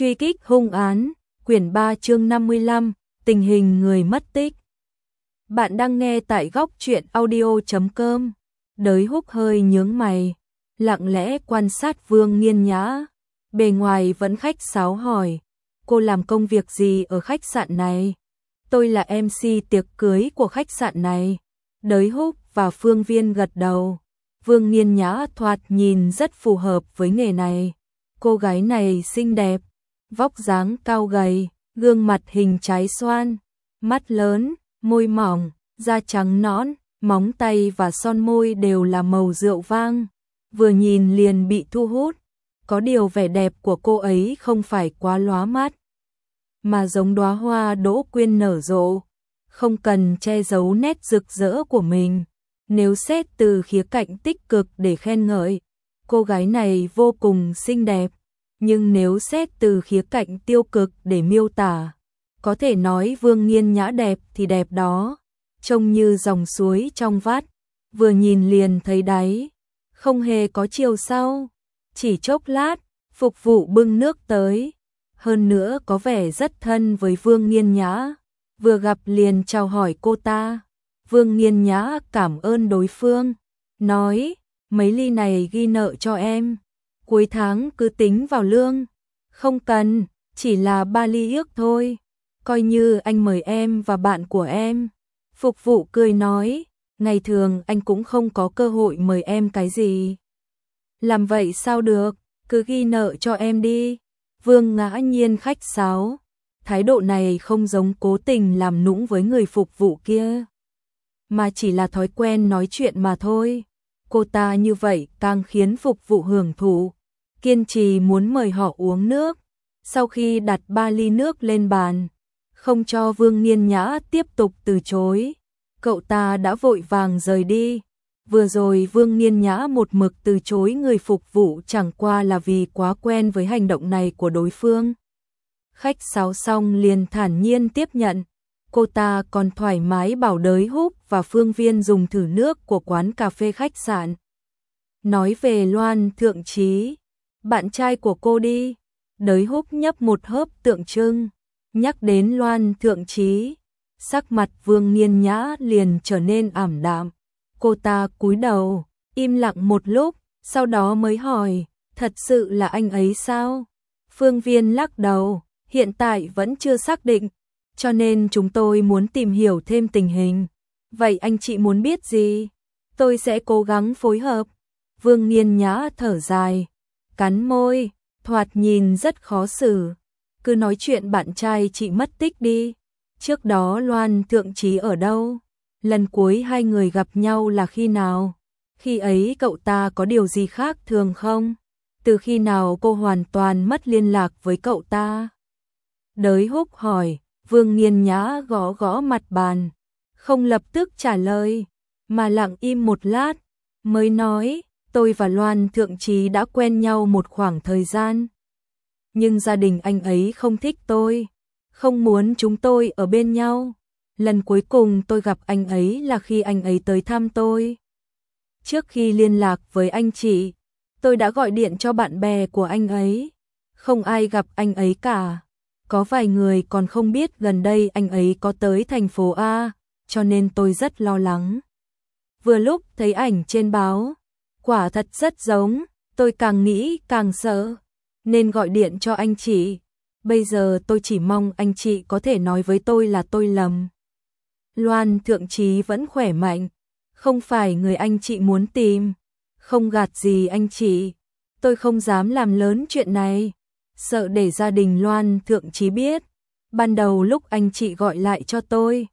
Truy kích hung án, quyển 3 chương 55, tình hình người mất tích. Bạn đang nghe tại góc truyện audio.com. Đới Húc hơi nhướng mày, lặng lẽ quan sát Vương Nghiên Nhã. Bề ngoài vẫn khách sáo hỏi, cô làm công việc gì ở khách sạn này? Tôi là MC tiệc cưới của khách sạn này. Đới Húc và Phương Viên gật đầu. Vương Nghiên Nhã thoạt nhìn rất phù hợp với nghề này. Cô gái này xinh đẹp, vóc dáng cao gầy, gương mặt hình trái xoan, mắt lớn, môi mỏng, da trắng nõn, móng tay và son môi đều là màu rượu vang, vừa nhìn liền bị thu hút. Có điều vẻ đẹp của cô ấy không phải quá lóa mắt, mà giống đóa hoa đỗ quyên nở rộ, không cần che giấu nét rực rỡ của mình. Nếu xét từ khía cạnh tích cực để khen ngợi, cô gái này vô cùng xinh đẹp. Nhưng nếu xét từ khía cạnh tiêu cực để miêu tả, có thể nói Vương Nghiên Nhã đẹp thì đẹp đó, trông như dòng suối trong vắt, vừa nhìn liền thấy đáy, không hề có chiều sâu. Chỉ chốc lát, phục vụ bưng nước tới, hơn nữa có vẻ rất thân với Vương Nghiên Nhã, vừa gặp liền chào hỏi cô ta. Vương Nghiên Nhã cảm ơn đối phương, nói, mấy ly này ghi nợ cho em, cuối tháng cứ tính vào lương. Không cần, chỉ là 3 ly ước thôi, coi như anh mời em và bạn của em. Phục vụ cười nói, ngày thường anh cũng không có cơ hội mời em cái gì. Làm vậy sao được, cứ ghi nợ cho em đi. Vương Ngã Nhiên khách sáo, thái độ này không giống cố tình làm nũng với người phục vụ kia, mà chỉ là thói quen nói chuyện mà thôi. Cô ta như vậy càng khiến phục vụ hưởng thụ, kiên trì muốn mời họ uống nước. Sau khi đặt 3 ly nước lên bàn, không cho Vương Nghiên Nhã tiếp tục từ chối, cậu ta đã vội vàng rời đi. Vừa rồi Vương Nghiên Nhã một mực từ chối người phục vụ chẳng qua là vì quá quen với hành động này của đối phương. Khách sáo xong liền thản nhiên tiếp nhận. Cô ta còn thoải mái bảo Đới Húc và Phương Viên dùng thử nước của quán cà phê khách sạn. Nói về Loan Thượng Trí, bạn trai của cô đi. Đới Húc nhấp một hớp tượng trưng, nhắc đến Loan Thượng Trí, sắc mặt Vương Nghiên Nhã liền trở nên ảm đạm. Cô ta cúi đầu, im lặng một lúc, sau đó mới hỏi, thật sự là anh ấy sao? Phương Viên lắc đầu, hiện tại vẫn chưa xác định, cho nên chúng tôi muốn tìm hiểu thêm tình hình. Vậy anh chị muốn biết gì? Tôi sẽ cố gắng phối hợp. Vương Nghiên Nhã thở dài, cắn môi, thoạt nhìn rất khó xử. Cứ nói chuyện bạn trai chị mất tích đi. Trước đó Loan Thượng Trí ở đâu? Lần cuối hai người gặp nhau là khi nào? Khi ấy cậu ta có điều gì khác thường không? Từ khi nào cô hoàn toàn mất liên lạc với cậu ta? Đới Húc hỏi. Vương Nghiên Nhã gõ gõ mặt bàn, không lập tức trả lời, mà lặng im một lát, mới nói, tôi và Loan Thượng Trí đã quen nhau một khoảng thời gian. Nhưng gia đình anh ấy không thích tôi, không muốn chúng tôi ở bên nhau. Lần cuối cùng tôi gặp anh ấy là khi anh ấy tới thăm tôi. Trước khi liên lạc với anh chị, tôi đã gọi điện cho bạn bè của anh ấy. Không ai gặp anh ấy cả. Có vài người còn không biết gần đây anh ấy có tới thành phố A, cho nên tôi rất lo lắng. Vừa lúc thấy ảnh trên báo, quả thật rất giống, tôi càng nghĩ càng sợ, nên gọi điện cho anh chị. Bây giờ tôi chỉ mong anh chị có thể nói với tôi là tôi lầm. Loan Thượng Trí vẫn khỏe mạnh, không phải người anh chị muốn tìm, không gạt gì anh chị. Tôi không dám làm lớn chuyện này, sợ để gia đình Loan Thượng Trí biết. Ban đầu lúc anh chị gọi lại cho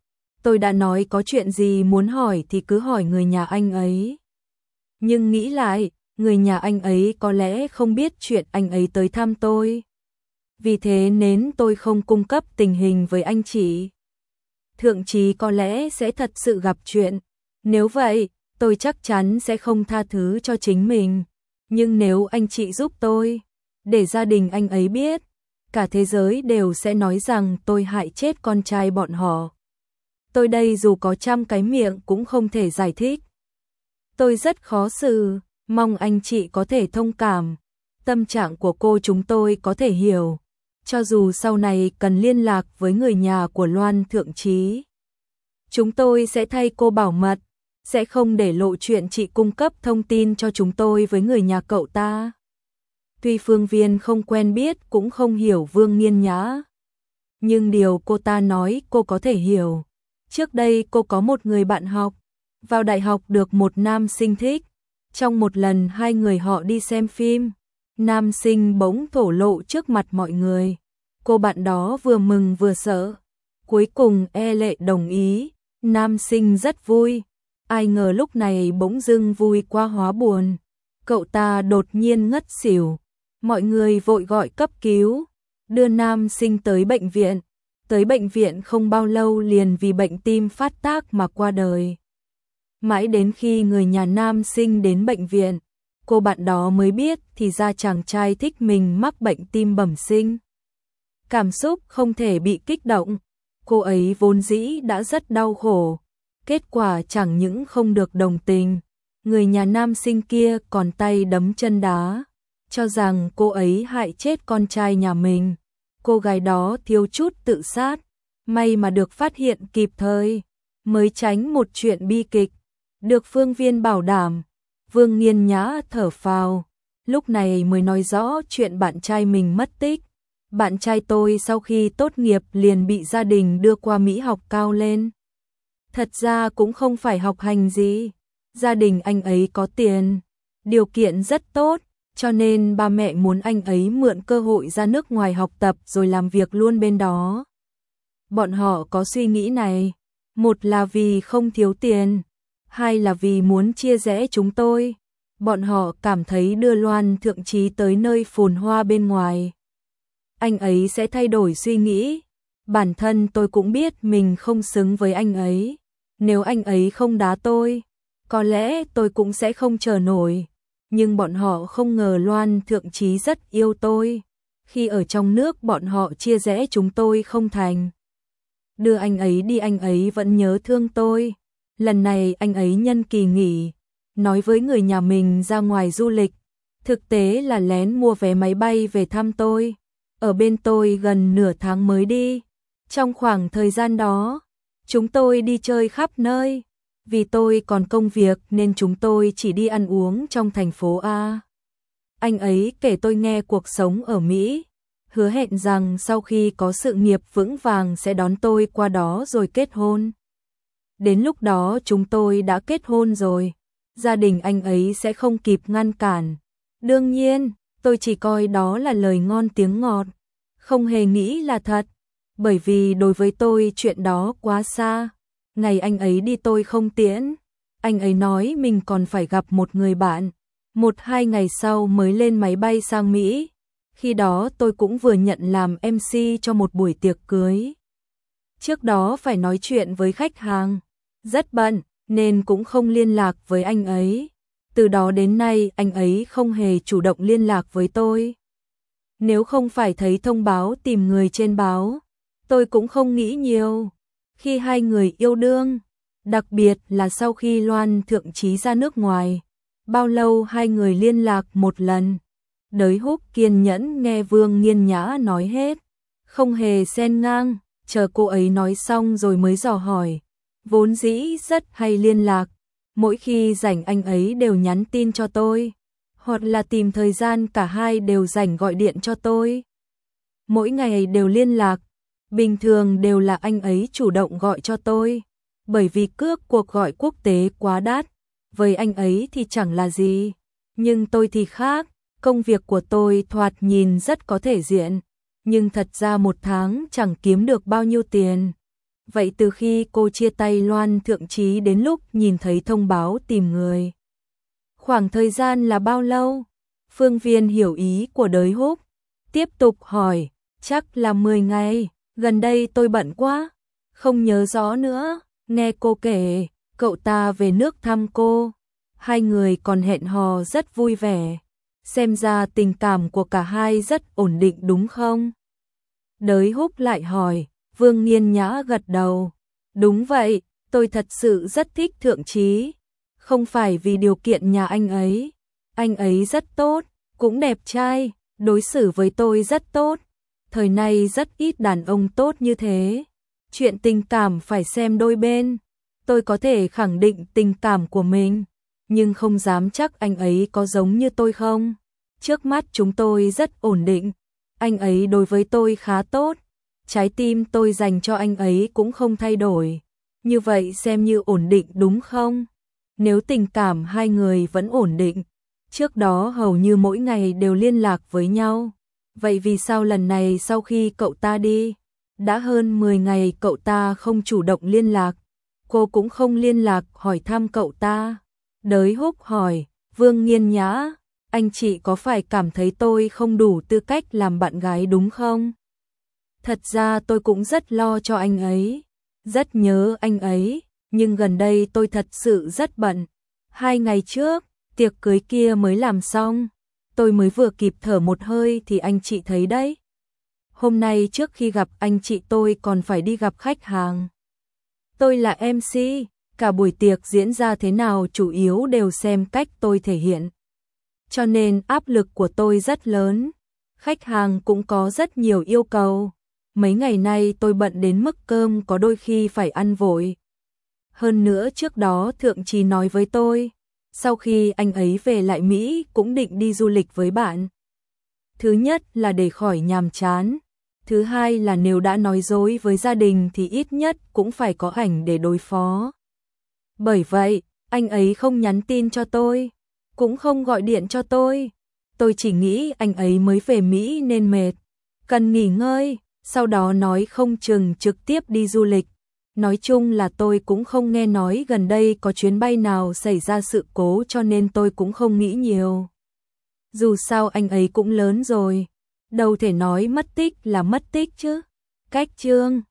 tôi đã nói có chuyện gì muốn hỏi thì cứ hỏi người nhà anh ấy. Nhưng nghĩ lại, người nhà anh ấy có lẽ không biết chuyện anh ấy tới thăm tôi. Vì thế nên tôi không cung cấp tình hình với anh chị. Thượng Trí có lẽ sẽ thật sự gặp chuyện. Nếu vậy, tôi chắc chắn sẽ không tha thứ cho chính mình. Nhưng nếu anh chị giúp tôi, để gia đình anh ấy biết, cả thế giới đều sẽ nói rằng tôi hại chết con trai bọn họ. Tôi đây dù có trăm cái miệng cũng không thể giải thích. Tôi rất khó xử, mong anh chị có thể thông cảm. Tâm trạng của cô chúng tôi có thể hiểu. cho dù sau này cần liên lạc với người nhà của Loan Thượng Trí. Chúng tôi sẽ thay cô bảo mật, sẽ không để lộ chuyện chị cung cấp thông tin cho chúng tôi với người nhà cậu ta. Tuy Phương Viên không quen biết cũng không hiểu Vương Nghiên Nhã, nhưng điều cô ta nói cô có thể hiểu. Trước đây cô có một người bạn học, vào đại học được một nam sinh thích. Trong một lần hai người họ đi xem phim, nam sinh bỗng thổ lộ trước mặt mọi người. Cô bạn đó vừa mừng vừa sợ. Cuối cùng Lệ đồng ý, nam sinh rất vui. Ai ngờ lúc này bỗng dưng vui qua hóa buồn. Cậu ta đột nhiên ngất xỉu. Mọi người vội gọi cấp cứu, đưa nam sinh tới bệnh viện. Tới bệnh viện không bao lâu liền vì bệnh tim phát tác mà qua đời. Mãi đến khi người nhà nam sinh đến bệnh viện, cô bạn đó mới biết thì ra chàng trai thích mình mắc bệnh tim bẩm sinh. Cảm xúc không thể bị kích động, cô ấy vốn dĩ đã rất đau khổ. Kết quả chẳng những không được đồng tình, người nhà nam sinh kia còn tay đấm chân đá, cho rằng cô ấy hại chết con trai nhà mình. Cô gái đó thiếu chút tự sát, may mà được phát hiện kịp thời, mới tránh một chuyện bi kịch. Được Phương Viên bảo đảm, Vương Nghiên Nhã thở phào, lúc này mới nói rõ chuyện bạn trai mình mất tích. Bạn trai tôi sau khi tốt nghiệp liền bị gia đình đưa qua Mỹ học cao lên. Thật ra cũng không phải học hành gì, gia đình anh ấy có tiền, điều kiện rất tốt, cho nên ba mẹ muốn anh ấy mượn cơ hội ra nước ngoài học tập rồi làm việc luôn bên đó. Bọn họ có suy nghĩ này, một là vì không thiếu tiền, hai là vì muốn chia rẽ chúng tôi. Bọn họ cảm thấy đưa Loan Thượng Trí tới nơi phồn hoa bên ngoài, anh ấy sẽ thay đổi suy nghĩ. Bản thân tôi cũng biết mình không xứng với anh ấy. Nếu anh ấy không đá tôi, có lẽ tôi cũng sẽ không chờ nổi. Nhưng bọn họ không ngờ Loan Thượng Trí rất yêu tôi. Khi ở trong nước bọn họ chia rẽ chúng tôi không thành. Đưa anh ấy đi anh ấy vẫn nhớ thương tôi. Lần này anh ấy nhân kỳ nghỉ, nói với người nhà mình ra ngoài du lịch. Thực tế là lén mua vé máy bay về thăm tôi. Ở bên tôi gần nửa tháng mới đi. Trong khoảng thời gian đó, chúng tôi đi chơi khắp nơi. Vì tôi còn công việc nên chúng tôi chỉ đi ăn uống trong thành phố A. Anh ấy kể tôi nghe cuộc sống ở Mỹ, hứa hẹn rằng sau khi có sự nghiệp vững vàng sẽ đón tôi qua đó rồi kết hôn. Đến lúc đó chúng tôi đã kết hôn rồi, gia đình anh ấy sẽ không kịp ngăn cản. Đương nhiên, tôi chỉ coi đó là lời ngon tiếng ngọt, không hề nghĩ là thật, bởi vì đối với tôi chuyện đó quá xa. Ngày anh ấy đi tôi không tiễn, anh ấy nói mình còn phải gặp một người bạn, 1-2 ngày sau mới lên máy bay sang Mỹ. Khi đó tôi cũng vừa nhận làm MC cho một buổi tiệc cưới. Trước đó phải nói chuyện với khách hàng, rất bận nên cũng không liên lạc với anh ấy. Từ đó đến nay anh ấy không hề chủ động liên lạc với tôi. Nếu không phải thấy thông báo tìm người trên báo, tôi cũng không nghĩ nhiều. Khi hai người yêu đương, đặc biệt là sau khi Loan Thượng Trí ra nước ngoài, bao lâu hai người liên lạc một lần. Đới Húc kiên nhẫn nghe Vương Nghiên Nhã nói hết, không hề xen ngang, chờ cô ấy nói xong rồi mới dò hỏi. Vốn dĩ rất hay liên lạc, mỗi khi rảnh anh ấy đều nhắn tin cho tôi, hoặc là tìm thời gian cả hai đều rảnh gọi điện cho tôi. Mỗi ngày đều liên lạc, bình thường đều là anh ấy chủ động gọi cho tôi, bởi vì cước cuộc gọi quốc tế quá đắt, với anh ấy thì chẳng là gì. Nhưng tôi thì khác, công việc của tôi thoạt nhìn rất có thể diện, nhưng thật ra một tháng chẳng kiếm được bao nhiêu tiền. Vậy từ khi cô chia tay Loan Thượng Trí đến lúc nhìn thấy thông báo tìm người, khoảng thời gian là bao lâu? Phương Viên hiểu ý của Đới Húc, tiếp tục hỏi, chắc là 10 ngày, gần đây tôi bận quá, không nhớ rõ nữa. Nghe cô kể, cậu ta về nước thăm cô, hai người còn hẹn hò rất vui vẻ, xem ra tình cảm của cả hai rất ổn định đúng không? Đới Húc lại hỏi. Vương Nghiên Nhã gật đầu. Đúng vậy, tôi thật sự rất thích Thượng Trí. Không phải vì điều kiện nhà anh ấy rất tốt, cũng đẹp trai, đối xử với tôi rất tốt. Thời nay rất ít đàn ông tốt như thế. Chuyện tình cảm phải xem đôi bên. Tôi có thể khẳng định tình cảm của mình, nhưng không dám chắc anh ấy có giống như tôi không. Trước mắt chúng tôi rất ổn định. Anh ấy đối với tôi khá tốt. Trái tim tôi dành cho anh ấy cũng không thay đổi. Như vậy xem như ổn định đúng không? Nếu tình cảm hai người vẫn ổn định, trước đó hầu như mỗi ngày đều liên lạc với nhau. Vậy vì sao lần này sau khi cậu ta đi, đã hơn 10 ngày cậu ta không chủ động liên lạc, cô cũng không liên lạc hỏi thăm cậu ta? Đới Húc hỏi, Vương Nghiên Nhã, anh chị có phải cảm thấy tôi không đủ tư cách làm bạn gái đúng không? Thật ra tôi cũng rất lo cho anh ấy, rất nhớ anh ấy, nhưng gần đây tôi thật sự rất bận. 2 ngày trước, tiệc cưới kia mới làm xong, tôi mới vừa kịp thở một hơi thì anh chị thấy đấy. Hôm nay trước khi gặp anh chị tôi còn phải đi gặp khách hàng. Tôi là MC, cả buổi tiệc diễn ra thế nào chủ yếu đều xem cách tôi thể hiện. Cho nên áp lực của tôi rất lớn, khách hàng cũng có rất nhiều yêu cầu. Mấy ngày nay tôi bận đến mức cơm có đôi khi phải ăn vội. Hơn nữa trước đó Thượng Trí nói với tôi, sau khi anh ấy về lại Mỹ cũng định đi du lịch với bạn. Thứ nhất là để khỏi nhàm chán. Thứ hai là nếu đã nói dối với gia đình thì ít nhất cũng phải có ảnh để đối phó. Bởi vậy, anh ấy không nhắn tin cho tôi, cũng không gọi điện cho tôi. Tôi chỉ nghĩ anh ấy mới về Mỹ nên mệt, cần nghỉ ngơi, sau đó nói không chừng trực tiếp đi du lịch. Nói chung là tôi cũng không nghe nói gần đây có chuyến bay nào xảy ra sự cố cho nên tôi cũng không nghĩ nhiều. Dù sao anh ấy cũng lớn rồi, đâu thể nói mất tích là mất tích chứ. Cách Chương